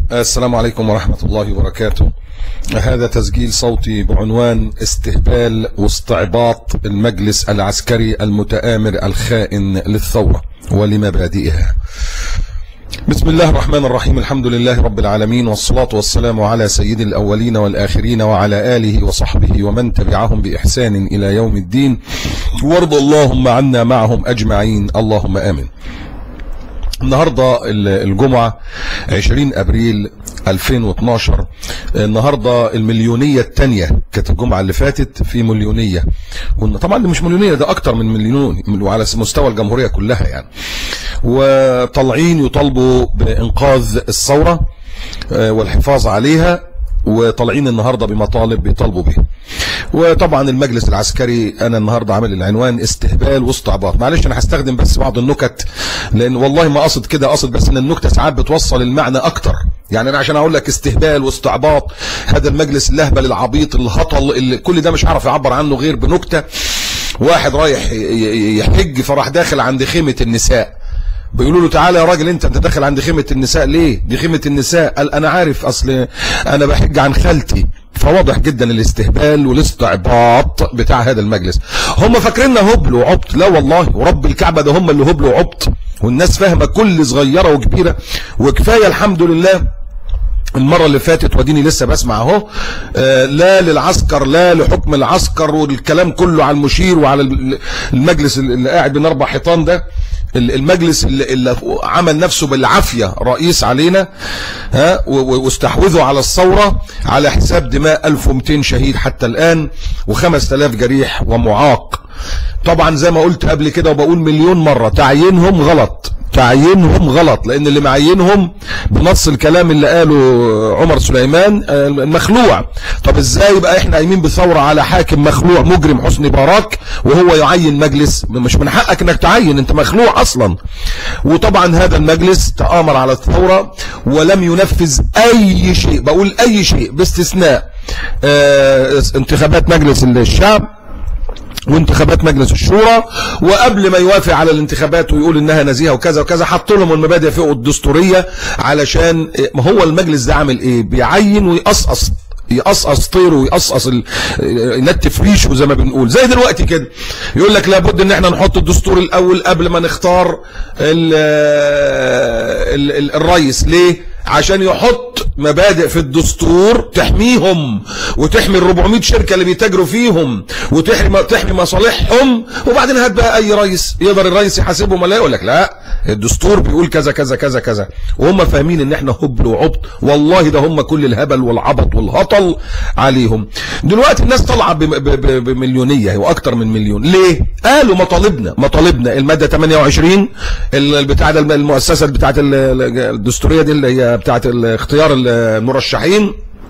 السلام عليكم ورحمة الله وبركاته. هذا تسجيل صوتي بعنوان استهبال واستعباط المجلس العسكري المتآمر الخائن للثورة ولمبادئها. بسم الله الرحمن الرحيم، الحمد لله رب العالمين، والصلاة والسلام على سيد الأولين والآخرين وعلى آله وصحبه ومن تبعهم بإحسان إلى يوم الدين، وارض اللهم عنا معهم أجمعين، اللهم آمين. النهاردة الجمعة 20 أبريل 2012. النهاردة المليونية الثانية، كانت الجمعة اللي فاتت في مليونية، طبعا مش مليونية، ده أكتر من مليون وعلى مستوى الجمهورية كلها يعني، وطالعين يطالبوا بإنقاذ الثورة والحفاظ عليها، وطالعين النهاردة بمطالب بيطالبوا به. وطبعا المجلس العسكري انا النهاردة عامل العنوان استهبال واستعباط. معلش انا هستخدم بس بعض النكت، لان والله ما قصد كده، قصد بس ان النكتة ساعات بتوصل المعنى اكتر. يعني انا عشان اقول لك استهبال واستعباط، هذا المجلس اللهبل العبيط الهطل اللي كل ده مش عارف يعبر عنه غير بنكتة. واحد رايح يحج فراح داخل عند خيمة النساء، بيقولوا له تعالى يا راجل انت داخل عند خيمة النساء ليه؟ دي خيمة النساء. قال انا عارف، اصل انا بحج عن خالتي. فواضح جدا الاستهبال والاستعباط بتاع هذا المجلس. هم فاكريننا هبل وعبط، لا والله ورب الكعبة ده هم اللي هبل وعبط، والناس فاهمة كل صغيرة وكبيرة. وكفاية الحمد لله المرة اللي فاتت وديني لسه بسمع اهو، لا للعسكر لا لحكم العسكر، والكلام كله على المشير وعلى المجلس اللي قاعد بين 4 حيطان ده، المجلس اللي عمل نفسه بالعافية رئيس علينا، واستحوذوا على الثورة على حساب دماء 1200 شهيد حتى الآن، و5000 جريح ومعاق. طبعا زي ما قلت قبل كده وبقول مليون مرة، تعيينهم غلط، تعيينهم غلط، لان اللي معينهم بنص الكلام اللي قاله عمر سليمان مخلوع. طب ازاي بقى احنا قايمين بثورة على حاكم مخلوع مجرم حسني مبارك وهو يعين مجلس؟ مش من حقك انك تعين، انت مخلوع اصلا. وطبعا هذا المجلس تآمر على الثورة ولم ينفذ اي شيء، بقول اي شيء باستثناء انتخابات مجلس الشعب وانتخابات مجلس الشورى. وقبل ما يوافق على الانتخابات ويقول انها نزيهه وكذا وكذا، حط لهم المبادئ فوق الدستوريه. علشان ما هو المجلس ده عامل ايه؟ بيعين ويقصقص، يقصقص طيره ويقصقص ينتف ريشه زي ما بنقول، زي دلوقتي كده. يقول لك لابد ان احنا نحط الدستور الاول قبل ما نختار الرئيس. ليه؟ عشان يحط مبادئ في الدستور تحميهم وتحمي 400 شركة اللي بيتاجروا فيهم وتحمي مصالحهم. وبعدين هات بقى اي رئيس، يقدر الرئيس يحاسبهم ولا يقول لك لا الدستور بيقول كذا كذا كذا كذا. وهم فاهمين ان احنا هبل وعبط، والله ده هم كل الهبل والعبط والهطل عليهم. دلوقتي الناس طالعه بمليونيه واكتر من مليون. ليه؟ قالوا مطالبنا الماده 28 بتاع المؤسسه بتاعه الدستوريه دي اللي هي بتاعه اختيار المرشحين،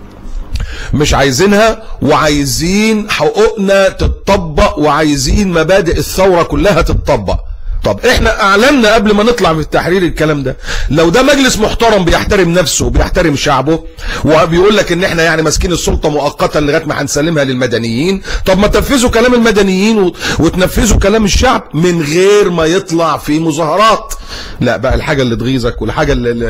مش عايزينها، وعايزين حقوقنا تتطبق، وعايزين مبادئ الثورة كلها تتطبق. طب احنا اعلنا قبل ما نطلع في التحرير الكلام ده. لو ده مجلس محترم بيحترم نفسه وبيحترم شعبه وبيقول لك ان احنا يعني ماسكين السلطة مؤقتا لغايه ما هنسلمها للمدنيين، طب ما تنفذوا كلام المدنيين وتنفذوا كلام الشعب من غير ما يطلع في مظاهرات. لا بقى الحاجة اللي تغيظك والحاجة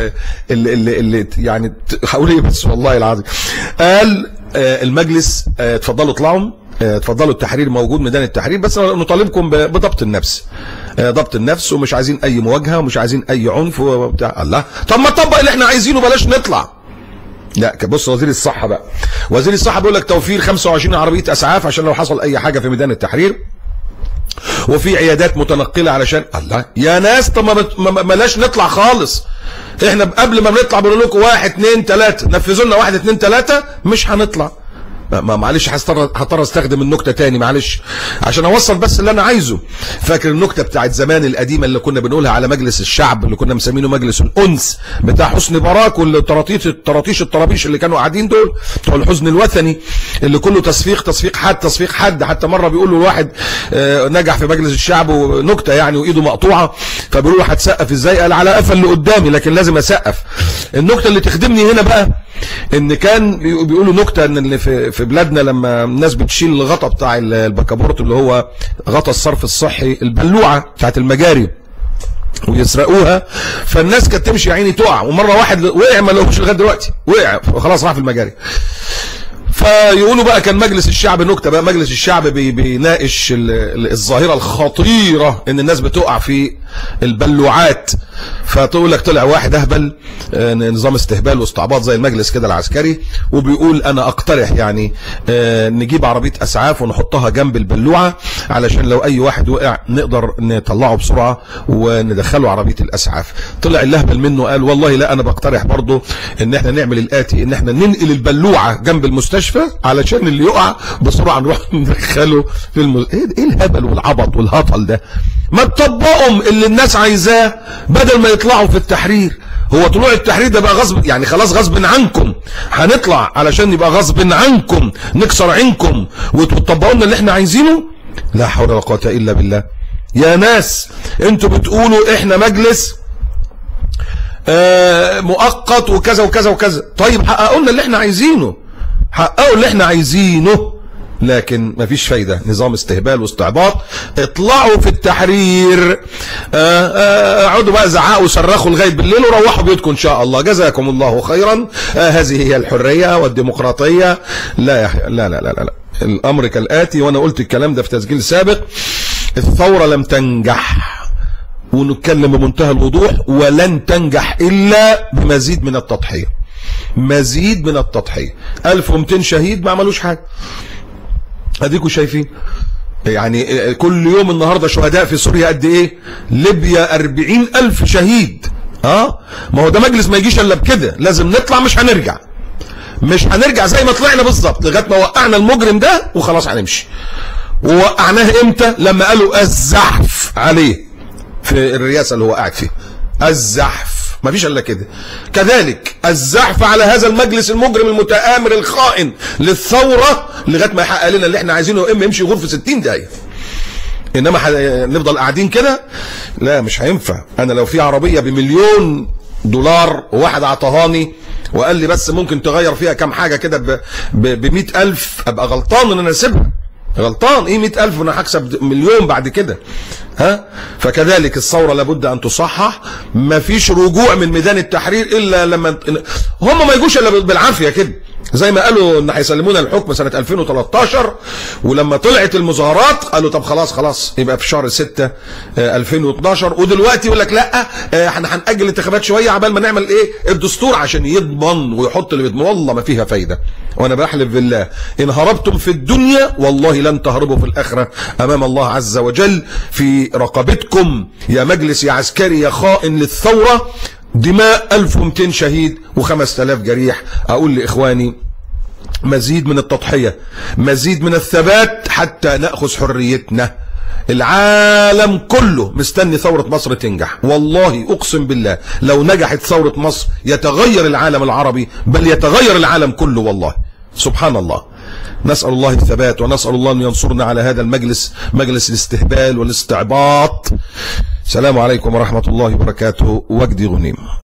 اللي يعني هقول ايه بس والله العظيم. قال المجلس اتفضلوا اطلعوا، اتفضلوا التحرير موجود، ميدان التحرير، بس نطالبكم بضبط النفس، ضبط النفس، ومش عايزين اي مواجهة ومش عايزين اي عنف وبتاع. الله، طب ما نطبق اللي احنا عايزينه، بلاش نطلع. لا بص، وزير الصحة بقى، وزير الصحة بيقول لك توفير 25 عربية اسعاف عشان لو حصل اي حاجة في ميدان التحرير، وفي عيادات متنقلة علشان الله يا ناس. طب ما بلاش نطلع خالص. احنا قبل ما بنطلع بنقول لكم 1 2 3 نفذوا لنا 1 2 3، مش هنطلع. معلش هضطر استخدم النكته تاني، معلش عشان اوصل بس اللي انا عايزه. فاكر النكته بتاعت زمان القديمه اللي كنا بنقولها على مجلس الشعب، اللي كنا مسمينه مجلس الانس بتاع حسني مبارك، والطراطيش الطرابيش اللي كانوا قاعدين دول بتوع الحزن الوثني، اللي كله تصفيق حد. حتى مره بيقولوا لواحد نجح في مجلس الشعب ونكته يعني وايده مقطوعه، فبيقولوا له هتسقف ازاي؟ قال على قفا اللي قدامي لكن لازم اسقف. النكته اللي تخدمني هنا بقى ان كان بيقولوا نكته ان في بلادنا لما الناس بتشيل الغطا بتاع البكابورت اللي هو غطا الصرف الصحي، البلوعه بتاعت المجاري، ويسرقوها، فالناس كانت تمشي يا عيني تقع، ومره واحد وقع ما لقوش لغايه دلوقتي، وقع خلاص راح في المجاري. فيقولوا بقى كان مجلس الشعب نكته بقى، مجلس الشعب بيناقش الظاهره الخطيره ان الناس بتقع في البلوعات، فتقول لك طلع واحد اهبل نظام استهبال واستعباط زي المجلس كده العسكري، وبيقول انا اقترح يعني نجيب عربيه اسعاف ونحطها جنب البلوعه علشان لو اي واحد وقع نقدر نطلعه بسرعه وندخله عربيه الاسعاف. طلع الاهبل منه قال والله لا، انا بقترح برضه ان احنا نعمل الاتي، ان احنا ننقل البلوعه جنب المستشفى علشان اللي يقع بسرعه نروح ندخله في ايه الهبل والعبط والهطل ده؟ ما تطبقهم اللي الناس عايزاه بدل ما يطلعوا في التحرير. هو طلوع التحرير ده بقى غصب، يعني خلاص غصب عنكم هنطلع علشان يبقى غصب عنكم نكسر عينكم وتطبقوا لنا اللي احنا عايزينه؟ لا حول ولا قوه الا بالله. يا ناس انتوا بتقولوا احنا مجلس مؤقت وكذا وكذا وكذا، طيب حققوا لنا اللي احنا عايزينه، حققوا اللي احنا عايزينه، لكن مفيش فايدة، نظام استهبال واستعباط. اطلعوا في التحرير، اقعدوا بقى زعقوا وصرخوا لغاية بالليل وروحوا بيوتكم ان شاء الله، جزاكم الله خيرا. هذه هي الحرية والديمقراطية. لا لا لا لا لا، الامر كالاتي، وانا قلت الكلام ده في تسجيل سابق، الثورة لم تنجح، ونتكلم بمنتهى الوضوح، ولن تنجح الا بمزيد من التضحية، مزيد من التضحية. 1200 شهيد ما عملوش حاجة، اديكوا شايفين يعني كل يوم النهاردة شهداء في سوريا قد ايه؟ ليبيا 40,000 شهيد. ما هو ده مجلس ما يجيش الا بكده، لازم نطلع، مش هنرجع، مش هنرجع زي ما طلعنا بالظبط لغايه ما وقعنا المجرم ده وخلاص هنمشي. ووقعناه امتى؟ لما قالوا الزحف عليه في الرئاسه اللي هو قاعد فيها، الزحف، ما فيش الا كده. كذلك الزحف على هذا المجلس المجرم المتآمر الخائن للثوره لغايه ما يحقق لنا اللي احنا عايزينه، اما يمشي غرفه 60 دقيقه. انما نفضل قاعدين كده؟ لا مش هينفع. انا لو في عربيه ب1,000,000 دولار وواحد عطهاني وقال لي بس ممكن تغير فيها كام حاجه كده ب100,000، ابقى غلطان ان انا اسيبها، غلطان. ايه 100,000 وانا هكسب 1,000,000 بعد كده؟ فكذلك الثوره لابد ان تصحح. مفيش رجوع من ميدان التحرير الا لما هم ما يجوش الا بالعافيه كده، زي ما قالوا ان هيسلمونا الحكم سنه 2013، ولما طلعت المظاهرات قالوا طب خلاص يبقى في شهر 6 2012، ودلوقتي يقول لك لا احنا هنأجل الانتخابات شويه عبال ما نعمل ايه الدستور عشان يضمن ويحط اللي بيضمن. والله ما فيها فايده، وانا بحلف بالله ان هربتم في الدنيا والله لن تهربوا في الاخره امام الله عز وجل. في رقبتكم يا مجلس يا عسكري يا خائن للثوره دماء 1200 شهيد و5000 جريح. اقول لاخواني مزيد من التضحية، مزيد من الثبات حتى نأخذ حريتنا. العالم كله مستني ثورة مصر تنجح، والله اقسم بالله لو نجحت ثورة مصر يتغير العالم العربي، بل يتغير العالم كله والله. سبحان الله. نسأل الله الثبات، ونسأل الله أن ينصرنا على هذا المجلس، مجلس الاستهبال والاستعباط. السلام عليكم ورحمة الله وبركاته. وجدي غنيم.